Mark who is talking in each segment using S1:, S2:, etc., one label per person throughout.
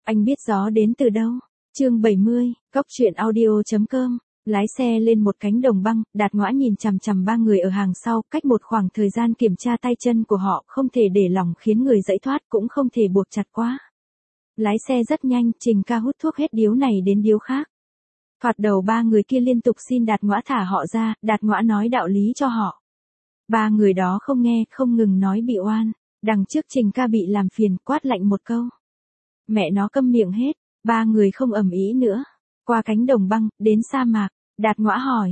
S1: Anh biết gió đến từ đâu? Chương 70, Góc truyện audio.com. Lái xe lên một cánh đồng băng, Đạt Ngõa nhìn chằm chằm ba người ở hàng sau, cách một khoảng thời gian kiểm tra tay chân của họ, không thể để lỏng khiến người dẫy thoát, cũng không thể buộc chặt quá. Lái xe rất nhanh, Trình Ca hút thuốc hết điếu này đến điếu khác. Thoạt đầu ba người kia liên tục xin Đạt Ngõa thả họ ra, Đạt Ngõa nói đạo lý cho họ. Ba người đó không nghe, không ngừng nói bị oan. Đằng trước Trình Ca bị làm phiền, quát lạnh một câu. Mẹ nó câm miệng hết, ba người không ầm ĩ nữa. Qua cánh đồng băng, đến sa mạc, Đạt Ngõa hỏi,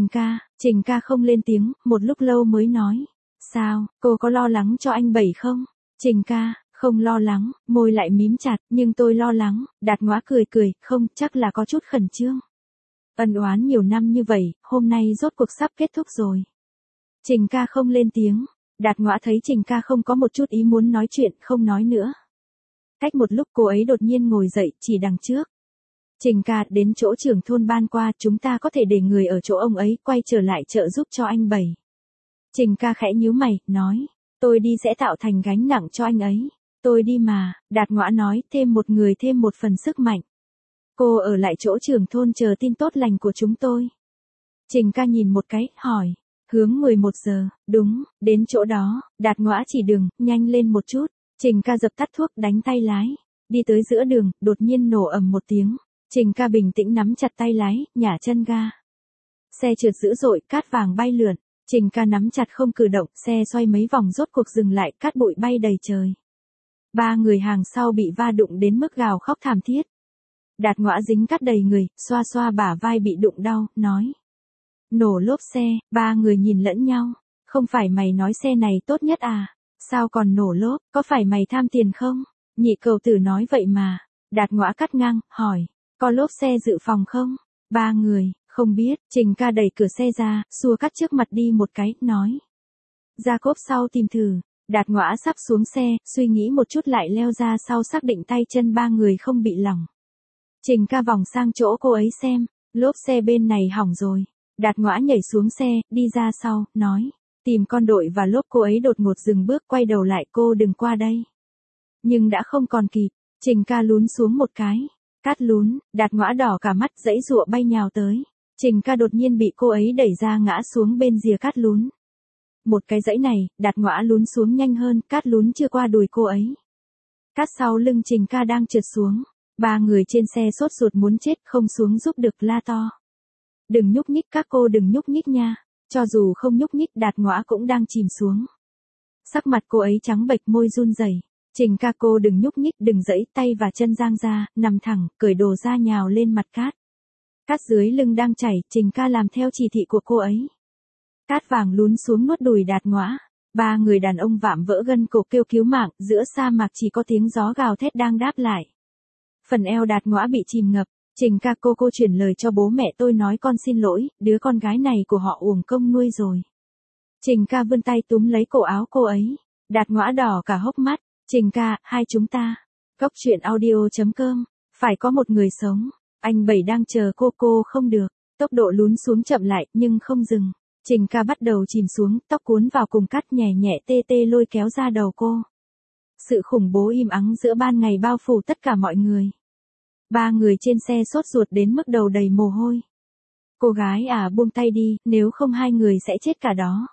S1: Trình Ca không lên tiếng, một lúc lâu mới nói. Sao, cô có lo lắng cho anh Bảy không? Trình Ca, không lo lắng, môi lại mím chặt, nhưng tôi lo lắng. Đạt Ngõa cười cười, không, chắc là có chút khẩn trương. Ân oán nhiều năm như vậy, hôm nay rốt cuộc sắp kết thúc rồi. Trình Ca không lên tiếng. Đạt Ngõa thấy Trình Ca không có một chút ý muốn nói chuyện, không nói nữa. Cách một lúc cô ấy đột nhiên ngồi dậy, chỉ đằng trước. Trình Ca, đến chỗ trưởng thôn ban qua, chúng ta có thể để người ở chỗ ông ấy, quay trở lại trợ giúp cho anh Bảy. Trình Ca khẽ nhíu mày, nói, tôi đi sẽ tạo thành gánh nặng cho anh ấy. Tôi đi mà, Đạt Ngõa nói, thêm một người thêm một phần sức mạnh. Cô ở lại chỗ trưởng thôn chờ tin tốt lành của chúng tôi. Trình Ca nhìn một cái, hỏi. Hướng 11 giờ, đúng, đến chỗ đó, Đạt Ngõa chỉ đường, nhanh lên một chút. Trình Ca dập tắt thuốc, đánh tay lái. Đi tới giữa đường, đột nhiên nổ ầm một tiếng. Trình Ca bình tĩnh nắm chặt tay lái, nhả chân ga. Xe trượt dữ dội, cát vàng bay lượn. Trình Ca nắm chặt không cử động, xe xoay mấy vòng rốt cuộc dừng lại, cát bụi bay đầy trời. Ba người hàng sau bị va đụng đến mức gào khóc thảm thiết. Đạt Ngõa dính cát đầy người, xoa xoa bả vai bị đụng đau, nói. Nổ lốp xe, ba người nhìn lẫn nhau. Không phải mày nói xe này tốt nhất à? Sao còn nổ lốp, có phải mày tham tiền không? Nhị cầu tử nói vậy mà. Đạt Ngõa cắt ngang, hỏi. Có lốp xe dự phòng không? Ba người, không biết. Trình Ca đẩy cửa xe ra, xua cắt trước mặt đi một cái, nói. Ra cốp sau tìm thử. Đạt Ngõa sắp xuống xe, suy nghĩ một chút lại leo ra sau xác định tay chân ba người không bị lỏng. Trình Ca vòng sang chỗ cô ấy xem. Lốp xe bên này hỏng rồi. Đạt Ngõa nhảy xuống xe, đi ra sau, nói. Tìm con đội và lốp. Cô ấy đột ngột dừng bước, quay đầu lại, cô đừng qua đây. Nhưng đã không còn kịp. Trình Ca lún xuống một cái. Cát lún, Đạt Ngõa đỏ cả mắt, giãy giụa bay nhào tới. Trình Ca đột nhiên bị cô ấy đẩy ra ngã xuống bên rìa cát lún. Một cái dãy này, Đạt Ngõa lún xuống nhanh hơn, cát lún chưa qua đùi cô ấy. Cát sau lưng Trình Ca đang trượt xuống. Ba người trên xe sốt ruột muốn chết, không xuống giúp được, la to. Đừng nhúc nhích, các cô đừng nhúc nhích nha. Cho dù không nhúc nhích, Đạt Ngõa cũng đang chìm xuống. Sắc mặt cô ấy trắng bệch, môi run rẩy. Trình Ca, cô đừng nhúc nhích, đừng giãy, tay và chân giang ra, nằm thẳng, cởi đồ ra nhào lên mặt cát. Cát dưới lưng đang chảy, Trình Ca làm theo chỉ thị của cô ấy. Cát vàng lún xuống nuốt đùi Đạt Ngõa. Ba người đàn ông vạm vỡ gân cổ kêu cứu mạng, giữa sa mạc chỉ có tiếng gió gào thét đang đáp lại. Phần eo Đạt Ngõa bị chìm ngập. Trình Ca, cô chuyển lời cho bố mẹ tôi nói con xin lỗi, đứa con gái này của họ uổng công nuôi rồi. Trình Ca vươn tay túm lấy cổ áo cô ấy. Đạt Ngõa đỏ cả hốc mắt. Trình Ca, hai chúng ta. Góc truyện audio.com. Phải có một người sống. Anh Bảy đang chờ cô không được. Tốc độ lún xuống chậm lại, nhưng không dừng. Trình Ca bắt đầu chìm xuống, tóc cuốn vào cùng cát, nhẹ nhẹ tê tê lôi kéo ra đầu cô. Sự khủng bố im ắng giữa ban ngày bao phủ tất cả mọi người. Ba người trên xe sốt ruột đến mức đầu đầy mồ hôi. Cô gái à, buông tay đi, nếu không hai người sẽ chết cả đó.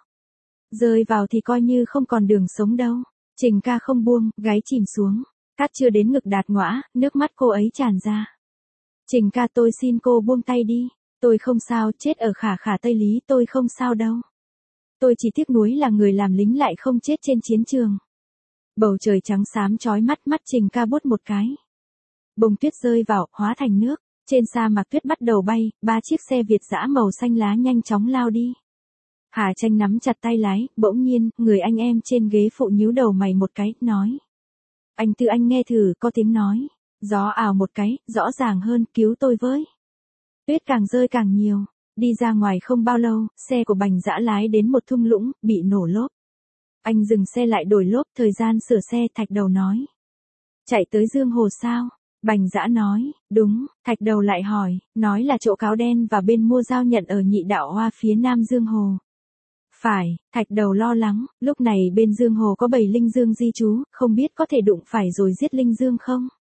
S1: Rơi vào thì coi như không còn đường sống đâu. Trình Ca không buông, gáy chìm xuống. Cát chưa đến ngực Đạt Ngõa, nước mắt cô ấy tràn ra. Trình Ca, tôi xin cô buông tay đi. Tôi không sao, chết ở khả khả Tây Lý, tôi không sao đâu. Tôi chỉ tiếc nuối là người làm lính lại không chết trên chiến trường. Bầu trời trắng xám chói mắt, mắt Trình Ca bút một cái. Bông tuyết rơi vào, hóa thành nước. Trên sa mạc tuyết bắt đầu bay, ba chiếc xe Việt dã màu xanh lá nhanh chóng lao đi. Hà Tranh nắm chặt tay lái, bỗng nhiên, người anh em trên ghế phụ nhíu đầu mày một cái, nói. Anh Tư, anh nghe thử, có tiếng nói. Gió ào một cái, rõ ràng hơn, cứu tôi với. Tuyết càng rơi càng nhiều. Đi ra ngoài không bao lâu, xe của Bành Dã lái đến một thung lũng, bị nổ lốp. Anh dừng xe lại đổi lốp, thời gian sửa xe, Thạch Đầu nói. Chạy tới Dương Hồ sao? Bành Dã nói, đúng. Thạch Đầu lại hỏi, nói là chỗ cáo đen và bên mua giao nhận ở Nhị Đạo Hoa phía nam Dương Hồ. Phải, Thạch Đầu lo lắng, lúc này bên Dương Hồ có 7 linh dương di trú, không biết có thể đụng phải rồi giết linh dương không?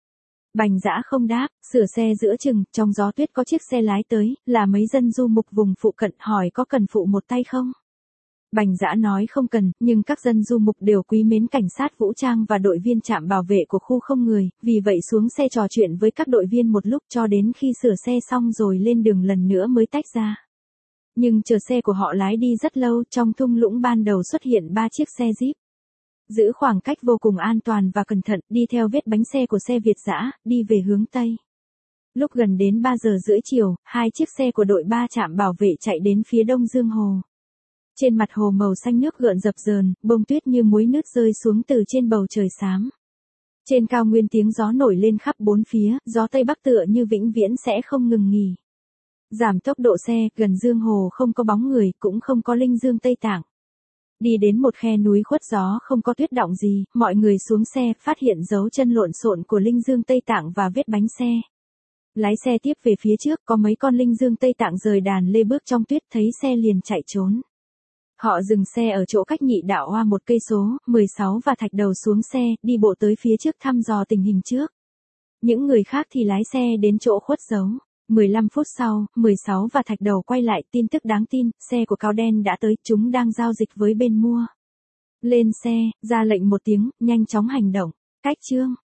S1: Bành Dã không đáp, sửa xe giữa chừng, trong gió tuyết có chiếc xe lái tới, là mấy dân du mục vùng phụ cận, hỏi có cần phụ một tay không? Bành Dã nói không cần, nhưng các dân du mục đều quý mến cảnh sát vũ trang và đội viên trạm bảo vệ của khu không người, vì vậy xuống xe trò chuyện với các đội viên một lúc cho đến khi sửa xe xong rồi lên đường lần nữa mới tách ra. Nhưng chờ xe của họ lái đi rất lâu, trong thung lũng ban đầu xuất hiện 3 chiếc xe Jeep. Giữ khoảng cách vô cùng an toàn và cẩn thận, đi theo vết bánh xe của xe Việt Dã, đi về hướng Tây. Lúc gần đến 3 giờ rưỡi chiều, 2 chiếc xe của đội 3 trạm bảo vệ chạy đến phía đông Dương Hồ. Trên mặt hồ màu xanh nước gợn dập dờn, bông tuyết như muối nước rơi xuống từ trên bầu trời xám. Trên cao nguyên tiếng gió nổi lên khắp bốn phía, gió Tây Bắc tựa như vĩnh viễn sẽ không ngừng nghỉ. Giảm tốc độ xe, gần Dương Hồ không có bóng người, cũng không có linh dương Tây Tạng. Đi đến một khe núi khuất gió không có tuyết đọng gì, mọi người xuống xe, phát hiện dấu chân lộn xộn của linh dương Tây Tạng và vết bánh xe. Lái xe tiếp về phía trước, có mấy con linh dương Tây Tạng rời đàn lê bước trong tuyết, thấy xe liền chạy trốn. Họ dừng xe ở chỗ cách Nhị Đạo Hoa 1 cây số, 16 và Thạch Đầu xuống xe, đi bộ tới phía trước thăm dò tình hình trước. Những người khác thì lái xe đến chỗ khuất dấu. 15 phút sau, 16 và Thạch Đầu quay lại, tin tức đáng tin, xe của Cao Đen đã tới, chúng đang giao dịch với bên mua. Lên xe, ra lệnh một tiếng, nhanh chóng hành động. Cách chương